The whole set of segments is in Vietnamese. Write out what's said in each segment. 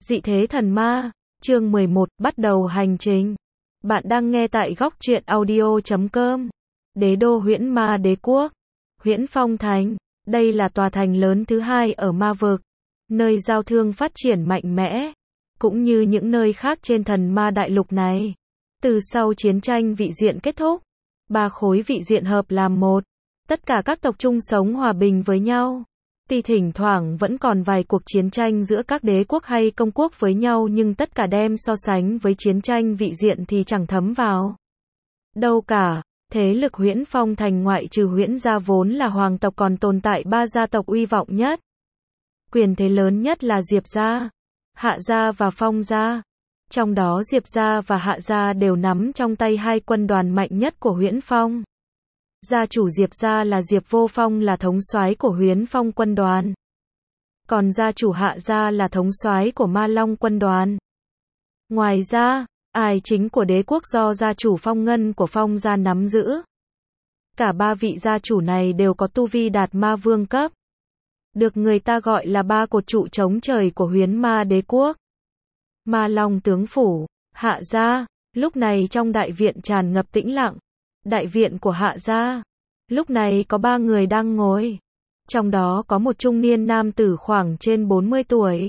Dị thế thần ma, chương 11, bắt đầu hành trình. Bạn đang nghe tại góc truyện audio.com. Đế đô Huyễn Ma Đế Quốc, Huyễn Phong Thành. Đây là tòa thành lớn thứ hai ở ma vực, nơi giao thương phát triển mạnh mẽ, cũng như những nơi khác trên thần ma đại lục này. Từ sau chiến tranh vị diện kết thúc, ba khối vị diện hợp làm một, tất cả các tộc chung sống hòa bình với nhau. Tuy thỉnh thoảng vẫn còn vài cuộc chiến tranh giữa các đế quốc hay công quốc với nhau, nhưng tất cả đem so sánh với chiến tranh vị diện thì chẳng thấm vào đâu cả. Thế lực Huyễn Phong Thành ngoại trừ Huyễn gia vốn là hoàng tộc còn tồn tại ba gia tộc uy vọng nhất. Quyền thế lớn nhất là Diệp gia, Hạ gia và Phong gia. Trong đó Diệp gia và Hạ gia đều nắm trong tay hai quân đoàn mạnh nhất của Huyễn Phong. Gia chủ Diệp gia là Diệp Vô Phong là thống soái của Huyễn Phong quân đoàn. Còn gia chủ Hạ gia là thống soái của Ma Long quân đoàn. Ngoài ra, ải chính của đế quốc do gia chủ Phong Ngân của Phong gia nắm giữ. Cả ba vị gia chủ này đều có tu vi đạt ma vương cấp, được người ta gọi là ba cột trụ chống trời của Huyễn Ma Đế Quốc. Ma Long tướng phủ, Hạ gia, lúc này trong đại viện tràn ngập tĩnh lặng. Đại viện của Hạ gia, lúc này có ba người đang ngồi. Trong đó có một trung niên nam tử khoảng trên 40 tuổi.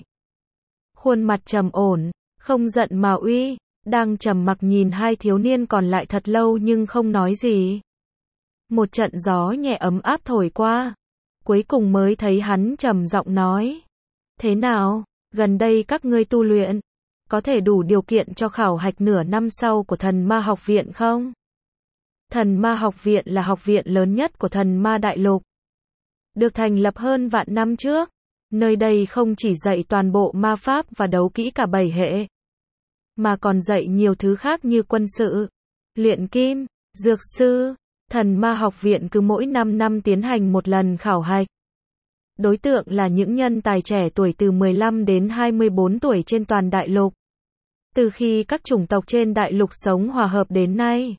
Khuôn mặt trầm ổn, không giận mà uy, đang trầm mặc nhìn hai thiếu niên còn lại thật lâu nhưng không nói gì. Một trận gió nhẹ ấm áp thổi qua, cuối cùng mới thấy hắn trầm giọng nói: "Thế nào, gần đây các ngươi tu luyện, có thể đủ điều kiện cho khảo hạch nửa năm sau của thần ma học viện không?" Thần ma học viện là học viện lớn nhất của thần ma đại lục, được thành lập hơn vạn năm trước. Nơi đây không chỉ dạy toàn bộ ma pháp và đấu kỹ cả 7 hệ, mà còn dạy nhiều thứ khác như quân sự, luyện kim, dược sư. Thần ma học viện cứ mỗi 5 năm tiến hành một lần khảo hạch. Đối tượng là những nhân tài trẻ tuổi từ 15 đến 24 tuổi trên toàn đại lục. Từ khi các chủng tộc trên đại lục sống hòa hợp đến nay,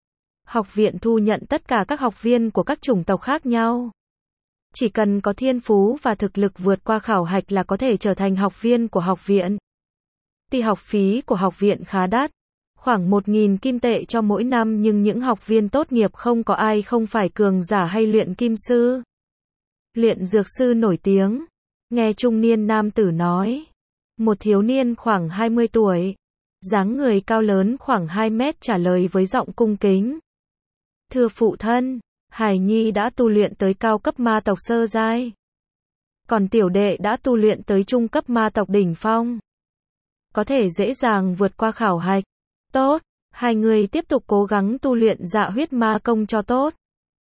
học viện thu nhận tất cả các học viên của các chủng tộc khác nhau. Chỉ cần có thiên phú và thực lực vượt qua khảo hạch là có thể trở thành học viên của học viện. Tuy học phí của học viện khá đắt, khoảng 1.000 kim tệ cho mỗi năm, nhưng những học viên tốt nghiệp không có ai không phải cường giả hay luyện kim sư, luyện dược sư nổi tiếng. Nghe trung niên nam tử nói, một thiếu niên khoảng 20 tuổi, dáng người cao lớn khoảng 2 mét trả lời với giọng cung kính: "Thưa phụ thân, Hải Nhi đã tu luyện tới cao cấp ma tộc sơ giai, còn tiểu đệ đã tu luyện tới trung cấp ma tộc đỉnh phong, có thể dễ dàng vượt qua khảo hạch." "Tốt, hai người tiếp tục cố gắng tu luyện Dạ Huyết Ma Công cho tốt.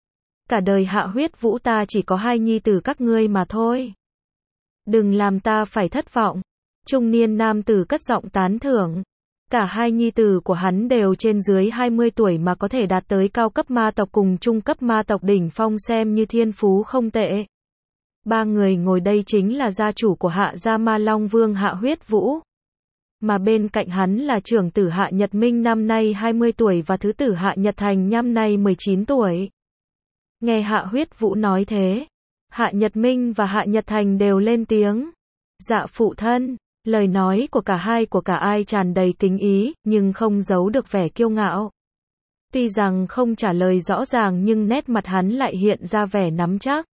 Cả đời Hạ Huyết Vũ ta chỉ có 2 nhi tử các ngươi mà thôi. Đừng làm ta phải thất vọng." Trung niên nam tử cất giọng tán thưởng. Cả hai nhi tử của hắn đều trên dưới 20 tuổi mà có thể đạt tới cao cấp ma tộc cùng trung cấp ma tộc đỉnh phong, xem như thiên phú không tệ. Ba người ngồi đây chính là gia chủ của Hạ gia Ma Long Vương Hạ Huyết Vũ, mà bên cạnh hắn là trưởng tử Hạ Nhật Minh năm nay 20 tuổi và thứ tử Hạ Nhật Thành năm nay 19 tuổi. Nghe Hạ Huyết Vũ nói thế, Hạ Nhật Minh và Hạ Nhật Thành đều lên tiếng: "Dạ phụ thân." Lời nói của cả ai tràn đầy kính ý, nhưng không giấu được vẻ kiêu ngạo. Tuy rằng không trả lời rõ ràng nhưng nét mặt hắn lại hiện ra vẻ nắm chắc.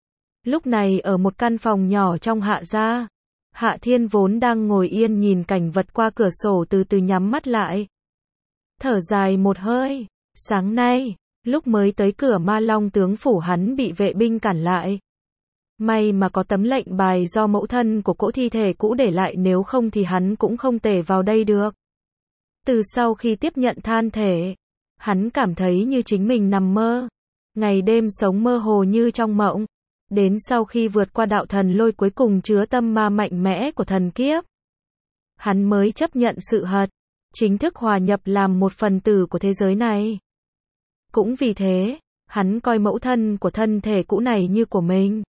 Lúc này ở một căn phòng nhỏ trong Hạ gia, Hạ Thiên vốn đang ngồi yên nhìn cảnh vật qua cửa sổ từ từ nhắm mắt lại. Thở dài một hơi, sáng nay, lúc mới tới cửa Ma Long tướng phủ hắn bị vệ binh cản lại. May mà có tấm lệnh bài do mẫu thân của cỗ thi thể cũ để lại, nếu không thì hắn cũng không thể vào đây được. Từ sau khi tiếp nhận than thể, hắn cảm thấy như chính mình nằm mơ, ngày đêm sống mơ hồ như trong mộng. Đến sau khi vượt qua đạo thần lôi cuối cùng chứa tâm ma mạnh mẽ của thần kiếp, hắn mới chấp nhận sự thật, chính thức hòa nhập làm một phần tử của thế giới này. Cũng vì thế, hắn coi mẫu thân của thân thể cũ này như của mình.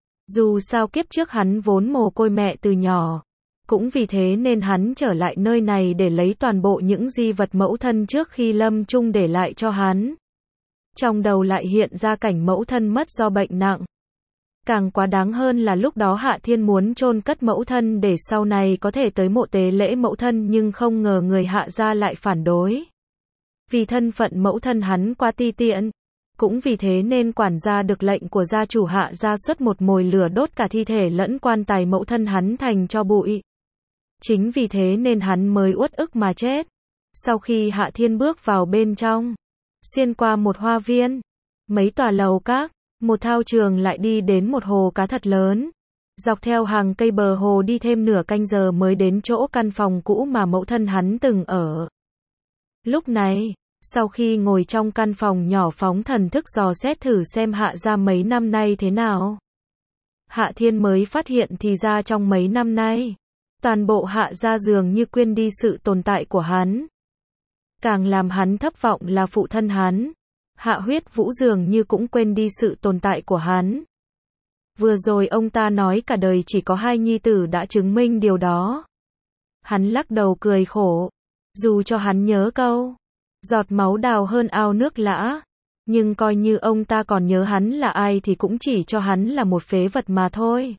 Dù sao kiếp trước hắn vốn mồ côi mẹ từ nhỏ, cũng vì thế nên hắn trở lại nơi này để lấy toàn bộ những di vật mẫu thân trước khi lâm chung để lại cho hắn. Trong đầu lại hiện ra cảnh mẫu thân mất do bệnh nặng. Càng quá đáng hơn là lúc đó Hạ Thiên muốn chôn cất mẫu thân để sau này có thể tới mộ tế lễ mẫu thân, nhưng không ngờ người Hạ gia lại phản đối. Vì thân phận mẫu thân hắn quá ti tiện, cũng vì thế nên quản gia được lệnh của gia chủ Hạ gia xuất một mồi lửa đốt cả thi thể lẫn quan tài mẫu thân hắn thành tro bụi. Chính vì thế nên hắn mới uất ức mà chết. Sau khi Hạ Thiên bước vào bên trong, xuyên qua một hoa viên, mấy tòa lầu các, một thao trường, lại đi đến một hồ cá thật lớn. Dọc theo hàng cây bờ hồ đi thêm nửa canh giờ mới đến chỗ căn phòng cũ mà mẫu thân hắn từng ở. Lúc này, sau khi ngồi trong căn phòng nhỏ phóng thần thức dò xét thử xem Hạ gia mấy năm nay thế nào, Hạ Thiên mới phát hiện thì ra trong mấy năm nay, toàn bộ Hạ gia dường như quên đi sự tồn tại của hắn. Càng làm hắn thất vọng là phụ thân hắn, Hạ Huyết Vũ, dường như cũng quên đi sự tồn tại của hắn. Vừa rồi ông ta nói cả đời chỉ có 2 nhi tử đã chứng minh điều đó. Hắn lắc đầu cười khổ. Dù cho hắn nhớ câu giọt máu đào hơn ao nước lã, nhưng coi như ông ta còn nhớ hắn là ai thì cũng chỉ cho hắn là một phế vật mà thôi.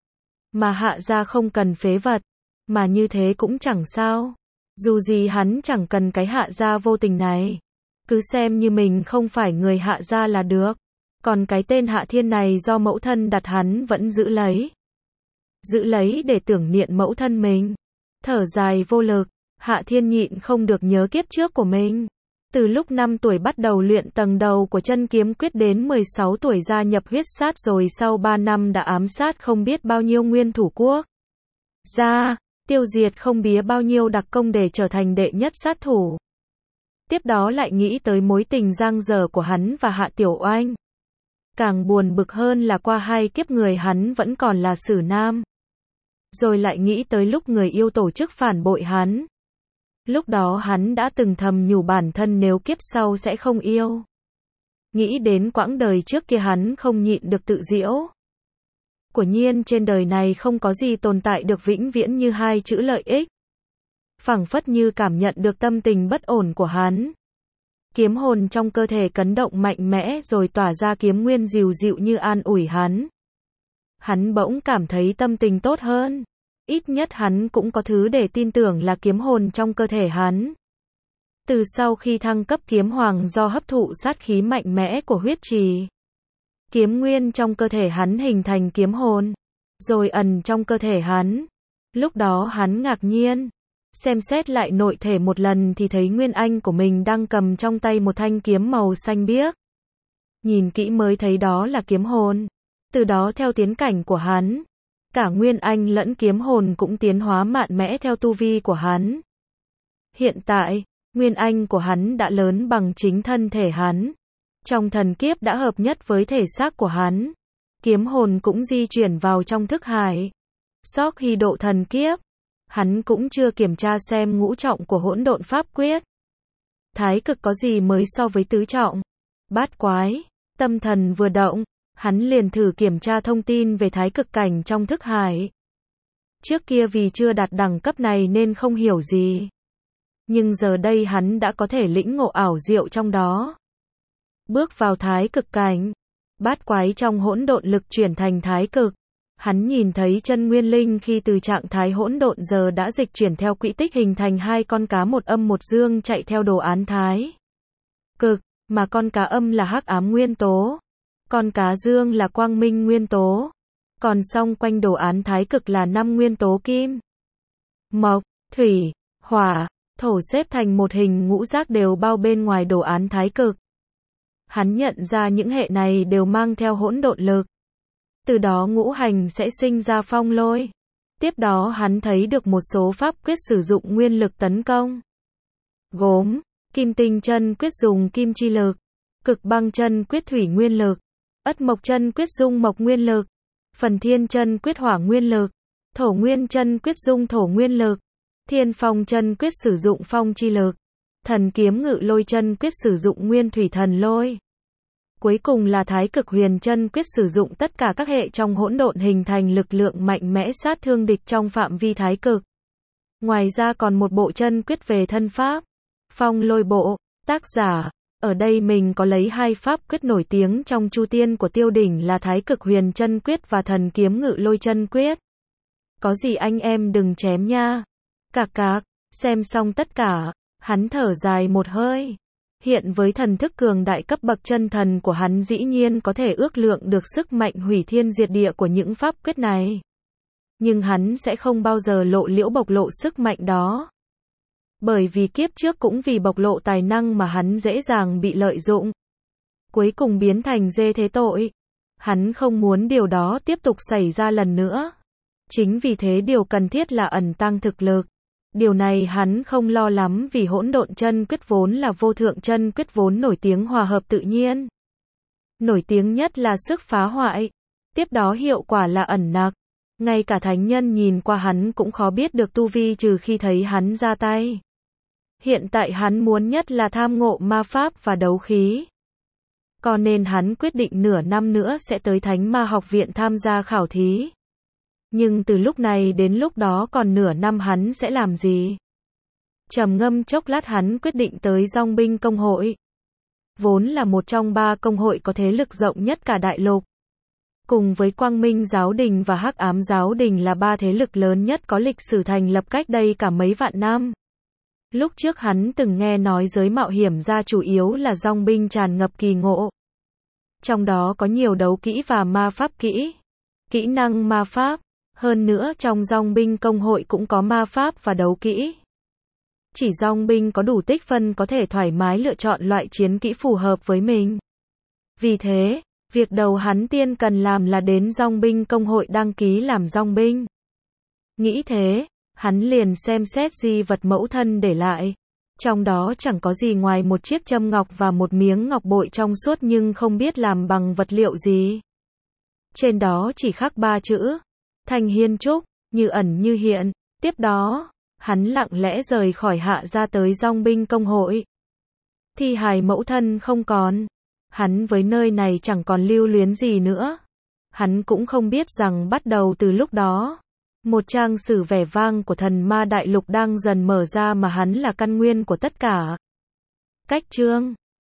Mà Hạ gia không cần phế vật, mà như thế cũng chẳng sao. Dù gì hắn chẳng cần cái Hạ gia vô tình này. Cứ xem như mình không phải người Hạ gia là được. Còn cái tên Hạ Thiên này do mẫu thân đặt hắn vẫn giữ lấy. Giữ lấy để tưởng niệm mẫu thân mình. Thở dài vô lực, Hạ Thiên nhịn không được nhớ kiếp trước của mình. Từ lúc 5 tuổi bắt đầu luyện tầng đầu của chân kiếm quyết đến 16 tuổi gia nhập huyết sát, rồi sau 3 năm đã ám sát không biết bao nhiêu nguyên thủ quốc gia, tiêu diệt không biết bao nhiêu đặc công để trở thành đệ nhất sát thủ. Tiếp đó lại nghĩ tới mối tình giang dở của hắn và Hạ Tiểu Oanh. Càng buồn bực hơn là qua 2 kiếp người hắn vẫn còn là Sử Nam. Rồi lại nghĩ tới lúc người yêu tổ chức phản bội hắn. Lúc đó hắn đã từng thầm nhủ bản thân nếu kiếp sau sẽ không yêu. Nghĩ đến quãng đời trước kia hắn không nhịn được tự giễu. Quả nhiên trên đời này không có gì tồn tại được vĩnh viễn như 2 chữ lợi ích. Phảng phất như cảm nhận được tâm tình bất ổn của hắn. Kiếm hồn trong cơ thể cấn động mạnh mẽ rồi tỏa ra kiếm nguyên dịu dịu như an ủi hắn. Hắn bỗng cảm thấy tâm tình tốt hơn. Ít nhất hắn cũng có thứ để tin tưởng là kiếm hồn trong cơ thể hắn. Từ sau khi thăng cấp kiếm hoàng do hấp thụ sát khí mạnh mẽ của huyết trì, kiếm nguyên trong cơ thể hắn hình thành kiếm hồn, rồi ẩn trong cơ thể hắn. Lúc đó hắn ngạc nhiên, xem xét lại nội thể một lần thì thấy Nguyên Anh của mình đang cầm trong tay một thanh kiếm màu xanh biếc. Nhìn kỹ mới thấy đó là kiếm hồn. Từ đó theo tiến cảnh của hắn, cả Nguyên Anh lẫn kiếm hồn cũng tiến hóa mạnh mẽ theo tu vi của hắn. Hiện tại, Nguyên Anh của hắn đã lớn bằng chính thân thể hắn. Trong thần kiếp đã hợp nhất với thể xác của hắn. Kiếm hồn cũng di chuyển vào trong thức hải. Sau khi độ thần kiếp, hắn cũng chưa kiểm tra xem ngũ trọng của hỗn độn pháp quyết. Thái cực có gì mới so với tứ trọng? Bát quái, tâm thần vừa động, hắn liền thử kiểm tra thông tin về thái cực cảnh trong thức hải. Trước kia vì chưa đạt đẳng cấp này nên không hiểu gì. Nhưng giờ đây hắn đã có thể lĩnh ngộ ảo diệu trong đó. Bước vào thái cực cảnh, bát quái trong hỗn độn lực chuyển thành thái cực. Hắn nhìn thấy chân nguyên linh khi từ trạng thái hỗn độn giờ đã dịch chuyển theo quỹ tích hình thành 2 con cá một âm một dương chạy theo đồ án thái cực, mà con cá âm là hắc ám nguyên tố, con cá dương là quang minh nguyên tố, còn xung quanh đồ án thái cực là 5 nguyên tố kim, mộc, thủy, hỏa, thổ xếp thành một hình ngũ giác đều bao bên ngoài đồ án thái cực. Hắn nhận ra những hệ này đều mang theo hỗn độn lực. Từ đó ngũ hành sẽ sinh ra phong lôi. Tiếp đó hắn thấy được một số pháp quyết sử dụng nguyên lực tấn công. Gốm, kim tinh chân quyết dùng kim chi lực, cực băng chân quyết thủy nguyên lực, ất mộc chân quyết dung mộc nguyên lực, phần thiên chân quyết hỏa nguyên lực, thổ nguyên chân quyết dung thổ nguyên lực, thiên phong chân quyết sử dụng phong chi lực, thần kiếm ngự lôi chân quyết sử dụng nguyên thủy thần lôi. Cuối cùng là thái cực huyền chân quyết sử dụng tất cả các hệ trong hỗn độn hình thành lực lượng mạnh mẽ sát thương địch trong phạm vi thái cực. Ngoài ra còn một bộ chân quyết về thân pháp, phong lôi bộ, tác giả, Ở đây mình có lấy hai pháp quyết nổi tiếng trong Chu Tiên của Tiêu Đỉnh là Thái Cực Huyền Chân Quyết và Thần Kiếm Ngự Lôi Chân Quyết. Có gì anh em đừng chém nha. Cạc, xem xong tất cả, hắn thở dài một hơi. Hiện với thần thức cường đại cấp bậc chân thần của hắn dĩ nhiên có thể ước lượng được sức mạnh hủy thiên diệt địa của những pháp quyết này. Nhưng hắn sẽ không bao giờ lộ liễu bộc lộ sức mạnh đó. Bởi vì kiếp trước cũng vì bộc lộ tài năng mà hắn dễ dàng bị lợi dụng. Cuối cùng biến thành dê thế tội. Hắn không muốn điều đó tiếp tục xảy ra lần nữa. Chính vì thế điều cần thiết là ẩn tăng thực lực. Điều này hắn không lo lắm vì hỗn độn chân quyết vốn là vô thượng chân quyết vốn nổi tiếng hòa hợp tự nhiên. Nổi tiếng nhất là sức phá hoại. Tiếp đó hiệu quả là ẩn nặc. Ngay cả thánh nhân nhìn qua hắn cũng khó biết được tu vi trừ khi thấy hắn ra tay. Hiện tại hắn muốn nhất là tham ngộ ma pháp và đấu khí. Cho nên hắn quyết định nửa năm nữa sẽ tới Thánh Ma Học Viện tham gia khảo thí. Nhưng từ lúc này đến lúc đó còn nửa năm hắn sẽ làm gì? Trầm ngâm chốc lát hắn quyết định tới Dòng Binh Công hội. Vốn là một trong 3 công hội có thế lực rộng nhất cả đại lục. Cùng với Quang Minh Giáo Đình và Hắc Ám Giáo Đình là 3 thế lực lớn nhất có lịch sử thành lập cách đây cả mấy vạn năm. Lúc trước hắn từng nghe nói giới mạo hiểm ra chủ yếu là dòng binh tràn ngập kỳ ngộ. Trong đó có nhiều đấu kỹ và ma pháp kỹ. Kỹ năng ma pháp. Hơn nữa trong dòng binh công hội cũng có ma pháp và đấu kỹ. Chỉ dòng binh có đủ tích phân có thể thoải mái lựa chọn loại chiến kỹ phù hợp với mình. Vì thế, việc đầu hắn tiên cần làm là đến dòng binh công hội đăng ký làm dòng binh. Nghĩ thế, hắn liền xem xét di vật mẫu thân để lại. Trong đó chẳng có gì ngoài một chiếc châm ngọc và một miếng ngọc bội trong suốt nhưng không biết làm bằng vật liệu gì. Trên đó chỉ khắc 3 chữ. Thanh Hiên Trúc, như ẩn như hiện. Tiếp đó, hắn lặng lẽ rời khỏi hạ ra tới dòng binh công hội. Thi hài mẫu thân không còn. Hắn với nơi này chẳng còn lưu luyến gì nữa. Hắn cũng không biết rằng bắt đầu từ lúc đó, một trang sử vẻ vang của thần ma đại lục đang dần mở ra mà hắn là căn nguyên của tất cả. Cách chương